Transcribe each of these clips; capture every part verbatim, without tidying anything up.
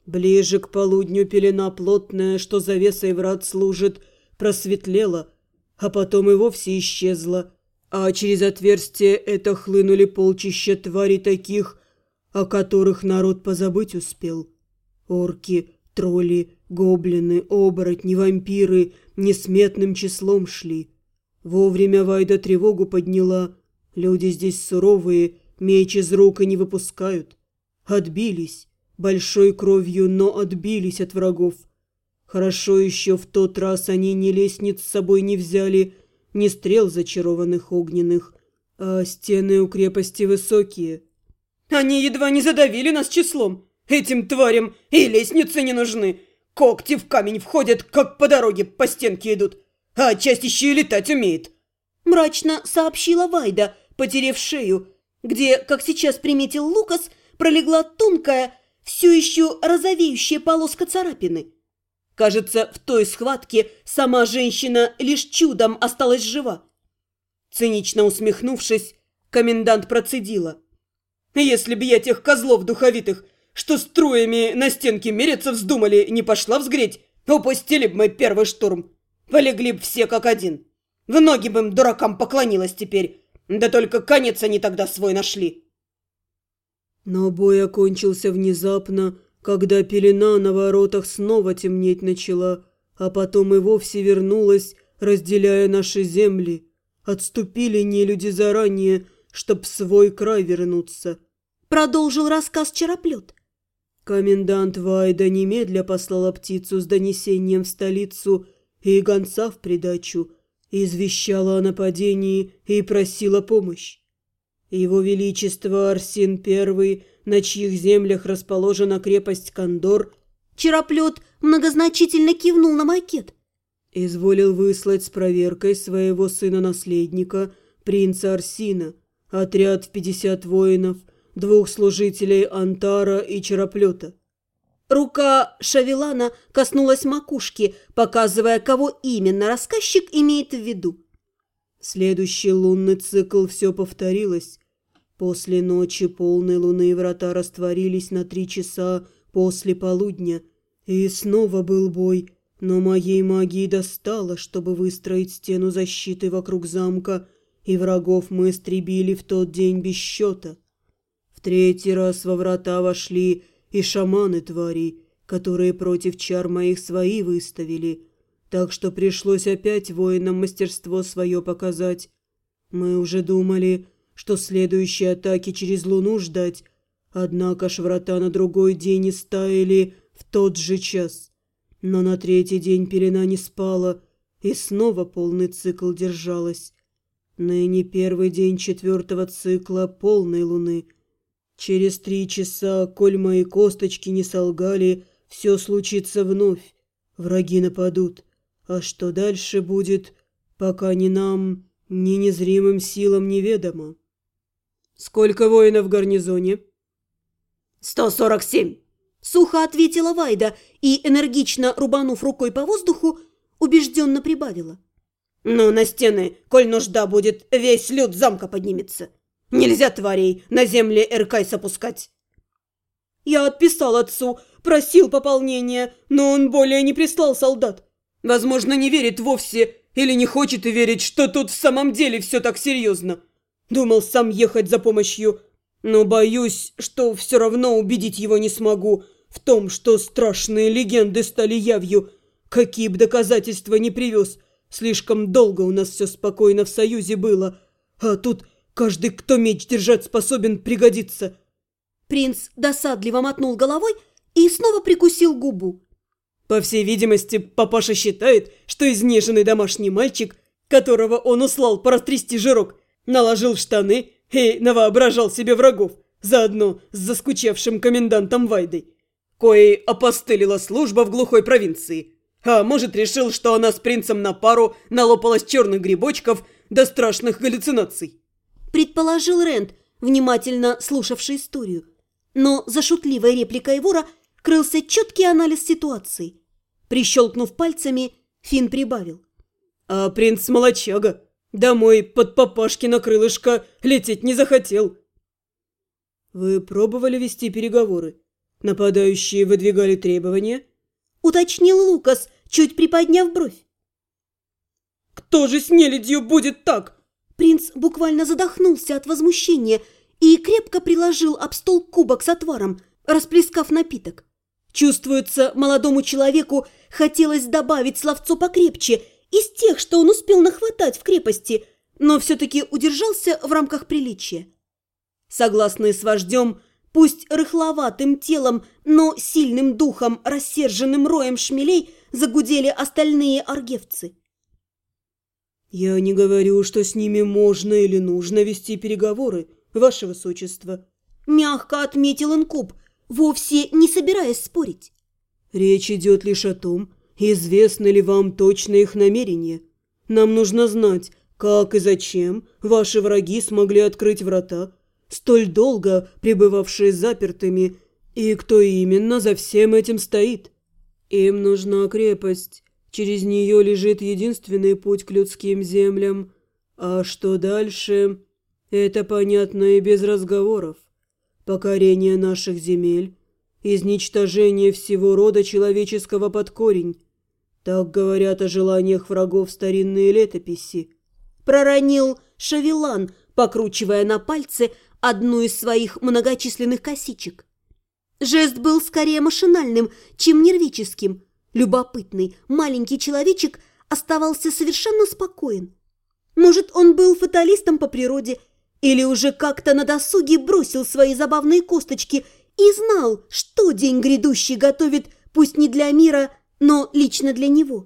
Ближе к полудню пелена плотная, что завесой врат служит, просветлела, а потом и вовсе исчезла, а через отверстие это хлынули полчища тварей таких, о которых народ позабыть успел. Орки, тролли, гоблины, оборотни, вампиры несметным числом шли. Вовремя Вайда тревогу подняла. Люди здесь суровые, меч из рук и не выпускают. Отбились, большой кровью, но отбились от врагов. Хорошо еще в тот раз они ни лестниц с собой не взяли, ни стрел зачарованных огненных, а стены у крепости высокие. Они едва не задавили нас числом. Этим тварям и лестницы не нужны. Когти в камень входят, как по дороге по стенке идут. А часть еще и летать умеет. Мрачно сообщила Вайда, потеряв шею, где, как сейчас приметил Лукас, пролегла тонкая, все еще розовеющая полоска царапины. Кажется, в той схватке сама женщина лишь чудом осталась жива. Цинично усмехнувшись, комендант процедила: «Если б я тех козлов духовитых, что струями на стенке мериться вздумали, не пошла взгреть, упустили б мы первый штурм. Полегли б все как один. В ноги бы им, дуракам, поклонилась теперь. Да только конец они тогда свой нашли». Но бой окончился внезапно, когда пелена на воротах снова темнеть начала, а потом и вовсе вернулась, разделяя наши земли. Отступили нелюди заранее, чтоб в свой край вернуться. Продолжил рассказ Чероплет. Комендант Вайда немедля послала птицу с донесением в столицу и гонца в придачу, извещала о нападении и просила помощь. Его Величество Арсин Первый, на чьих землях расположена крепость Кондор, Чероплет многозначительно кивнул на макет, изволил выслать с проверкой своего сына-наследника, принца Арсина, отряд в пятьдесят воинов, двух служителей Антара и Чероплета. Рука Шавелана коснулась макушки, показывая, кого именно рассказчик имеет в виду. Следующий лунный цикл все повторилось. После ночи полной луны врата растворились на три часа после полудня. И снова был бой, но моей магии достало, чтобы выстроить стену защиты вокруг замка, и врагов мы истребили в тот день без счета. В третий раз во врата вошли и шаманы тварей, которые против чар моих свои выставили, так что пришлось опять воинам мастерство свое показать. Мы уже думали, что следующие атаки через луну ждать, однако ж врата на другой день и стаяли в тот же час. Но на третий день пелена не спала, и снова полный цикл держалась. Ныне первый день четвертого цикла полной луны. Через три часа, коль мои косточки не солгали, все случится вновь. Враги нападут. А что дальше будет, пока ни нам, ни незримым силам неведомо. Сколько воинов в гарнизоне? «Сто сорок семь!» Сухо ответила Вайда и, энергично рубанув рукой по воздуху, убежденно прибавила: «Ну, на стены, коль нужда будет, весь люд замка поднимется. Нельзя тварей на земле Эркайс опускать». «Я отписал отцу, просил пополнения, но он более не прислал солдат. Возможно, не верит вовсе или не хочет верить, что тут в самом деле все так серьезно. Думал сам ехать за помощью, но боюсь, что все равно убедить его не смогу в том, что страшные легенды стали явью. Какие бы доказательства ни привез, слишком долго у нас все спокойно в союзе было, а тут каждый, кто меч держать способен, пригодится». Принц досадливо мотнул головой и снова прикусил губу. По всей видимости, папаша считает, что изнеженный домашний мальчик, которого он услал порастрясти жирок, наложил штаны и навоображал себе врагов, заодно с заскучавшим комендантом Вайдой, коей опостылила служба в глухой провинции. А может, решил, что она с принцем на пару налопалась черных грибочков до страшных галлюцинаций. Предположил Рэнд, внимательно слушавший историю. Но за шутливой репликой вора крылся четкий анализ ситуации. Прищелкнув пальцами, Финн прибавил: «А принц молочага. Домой под папашкино крылышко лететь не захотел». «Вы пробовали вести переговоры?» Нападающие выдвигали требования? Уточнил Лукас, чуть приподняв бровь. Кто же с нелюдью будет так? Принц буквально задохнулся от возмущения и крепко приложил об стол кубок с отваром, расплескав напиток. Чувствуется, молодому человеку хотелось добавить словцо покрепче из тех, что он успел нахватать в крепости, но все-таки удержался в рамках приличия. Согласные с вождем, пусть рыхловатым телом, но сильным духом, рассерженным роем шмелей, загудели остальные аргевцы. «Я не говорю, что с ними можно или нужно вести переговоры, ваше высочество», – мягко отметил инкуб, вовсе не собираясь спорить. «Речь идет лишь о том, известно ли вам точно их намерение. Нам нужно знать, как и зачем ваши враги смогли открыть врата, столь долго пребывавшие запертыми, и кто именно за всем этим стоит. Им нужна крепость, через нее лежит единственный путь к людским землям, а что дальше, это понятно и без разговоров. Покорение наших земель, изничтожение всего рода человеческого под корень. Так говорят о желаниях врагов старинные летописи», – проронил Шавилан, покручивая на пальце одну из своих многочисленных косичек. Жест был скорее машинальным, чем нервическим. Любопытный, маленький человечек оставался совершенно спокоен. Может, он был фаталистом по природе или уже как-то на досуге бросил свои забавные косточки и знал, что день грядущий готовит пусть не для мира, но лично для него.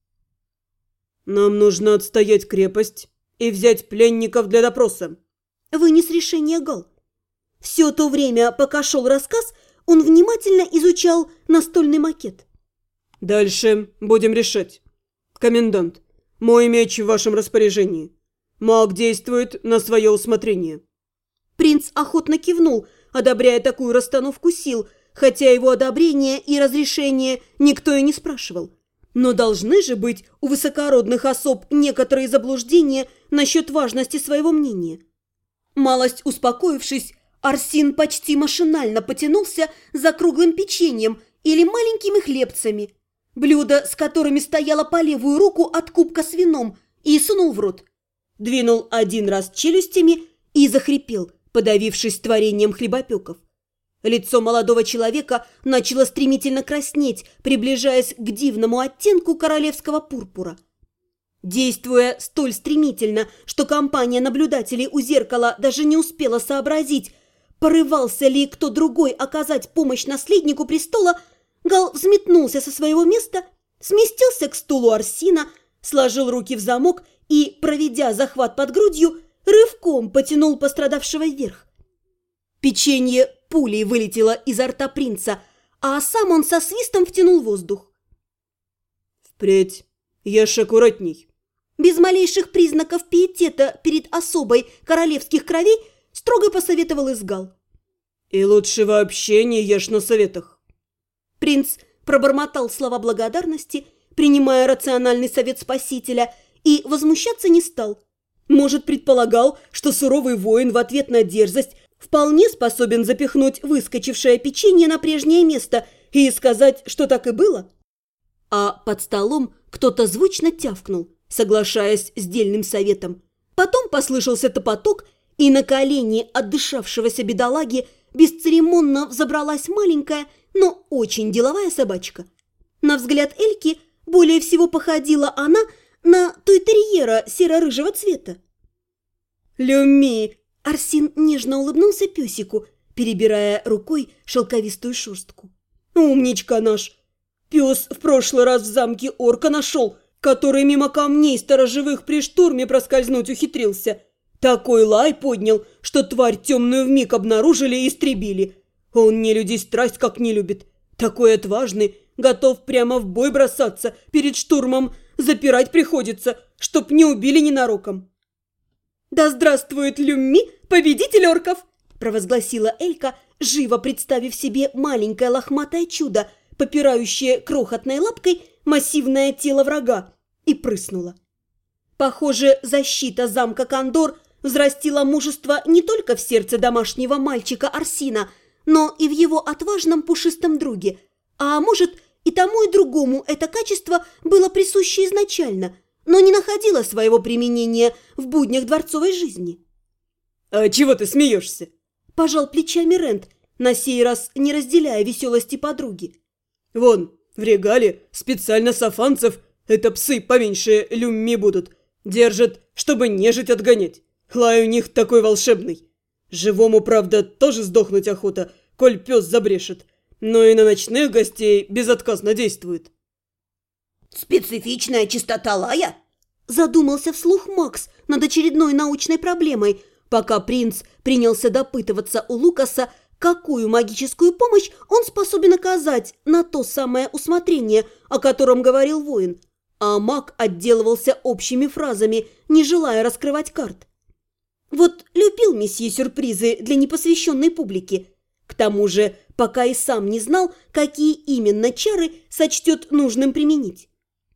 «Нам нужно отстоять крепость и взять пленников для допроса», – вынес решение Гал. Все то время, пока шел рассказ, он внимательно изучал настольный макет. «Дальше будем решать. Комендант, мой меч в вашем распоряжении. Маг действует на свое усмотрение». Принц охотно кивнул, одобряя такую расстановку сил, хотя его одобрения и разрешения никто и не спрашивал. Но должны же быть у высокородных особ некоторые заблуждения насчет важности своего мнения. Малость успокоившись, Арсин почти машинально потянулся за круглым печеньем или маленькими хлебцами, блюдо с которыми стояло по левую руку от кубка с вином, и сунул в рот. Двинул один раз челюстями и захрипел, подавившись творением хлебопеков. Лицо молодого человека начало стремительно краснеть, приближаясь к дивному оттенку королевского пурпура. Действуя столь стремительно, что компания наблюдателей у зеркала даже не успела сообразить, порывался ли кто другой оказать помощь наследнику престола, Гал взметнулся со своего места, сместился к стулу Арсина, сложил руки в замок и, проведя захват под грудью, рывком потянул пострадавшего вверх. Печенье пулей вылетело изо рта принца, а сам он со свистом втянул воздух. «Впредь ешь аккуратней». Без малейших признаков пиетета перед особой королевских кровей строго посоветовал Изгал. «И лучше вообще не ешь на советах». Принц пробормотал слова благодарности, принимая рациональный совет спасителя, и возмущаться не стал. Может, предполагал, что суровый воин в ответ на дерзость вполне способен запихнуть выскочившее печенье на прежнее место и сказать, что так и было? А под столом кто-то звучно тявкнул, соглашаясь с дельным советом. Потом послышался топоток, и на колени отдышавшегося бедолаги бесцеремонно взобралась маленькая, но очень деловая собачка. На взгляд Эльки более всего походила она на тойтерьера серо-рыжего цвета. «Люми!» Арсин нежно улыбнулся песику, перебирая рукой шелковистую шерстку. «Умничка наш! Пес в прошлый раз в замке орка нашел, который мимо камней сторожевых при штурме проскользнуть ухитрился. Такой лай поднял, что тварь темную вмиг обнаружили и истребили. Он не людей страсть как не любит. Такой отважный, готов прямо в бой бросаться, перед штурмом запирать приходится, чтоб не убили ненароком». «Да здравствует Люмми, победитель орков!» – провозгласила Элька, живо представив себе маленькое лохматое чудо, попирающее крохотной лапкой массивное тело врага, и прыснула. Похоже, защита замка Кондор взрастила мужество не только в сердце домашнего мальчика Арсина, но и в его отважном пушистом друге. А может, и тому, и другому это качество было присуще изначально, но не находило своего применения в буднях дворцовой жизни. «А чего ты смеешься?» – пожал плечами Рент, на сей раз не разделяя веселости подруги. «Вон, в регале специально сафанцев, это псы поменьше люмми будут, держат, чтобы нежить отгонять. Лай у них такой волшебный. Живому, правда, тоже сдохнуть охота, коль пес забрешет, но и на ночных гостей безотказно действует». «Специфичная чистота лая?» – задумался вслух Макс над очередной научной проблемой, пока принц принялся допытываться у Лукаса, какую магическую помощь он способен оказать на то самое усмотрение, о котором говорил воин, а маг отделывался общими фразами, не желая раскрывать карт. Вот любил месье сюрпризы для непосвященной публики. К тому же, пока и сам не знал, какие именно чары сочтет нужным применить.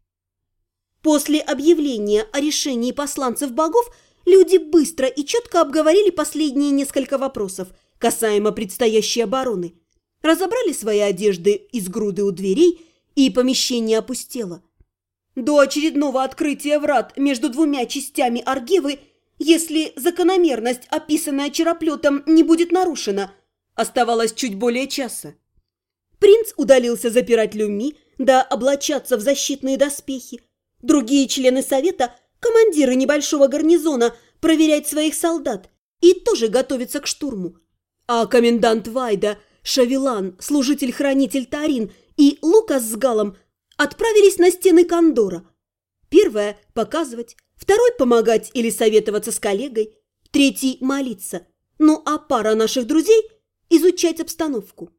После объявления о решении посланцев богов люди быстро и четко обговорили последние несколько вопросов касаемо предстоящей обороны. Разобрали свои одежды из груды у дверей, и помещение опустело. До очередного открытия врат между двумя частями Аргивы, если закономерность, описанная чероплетом, не будет нарушена, оставалось чуть более часа. Принц удалился запирать люми, да облачаться в защитные доспехи. Другие члены совета, командиры небольшого гарнизона, проверять своих солдат и тоже готовиться к штурму. А комендант Вайда, Шавилан, служитель-хранитель Тарин и Лукас с Галом отправились на стены Кондора. Первое – показывать, второй – помогать или советоваться с коллегой, третий – молиться, ну а пара наших друзей – изучать обстановку.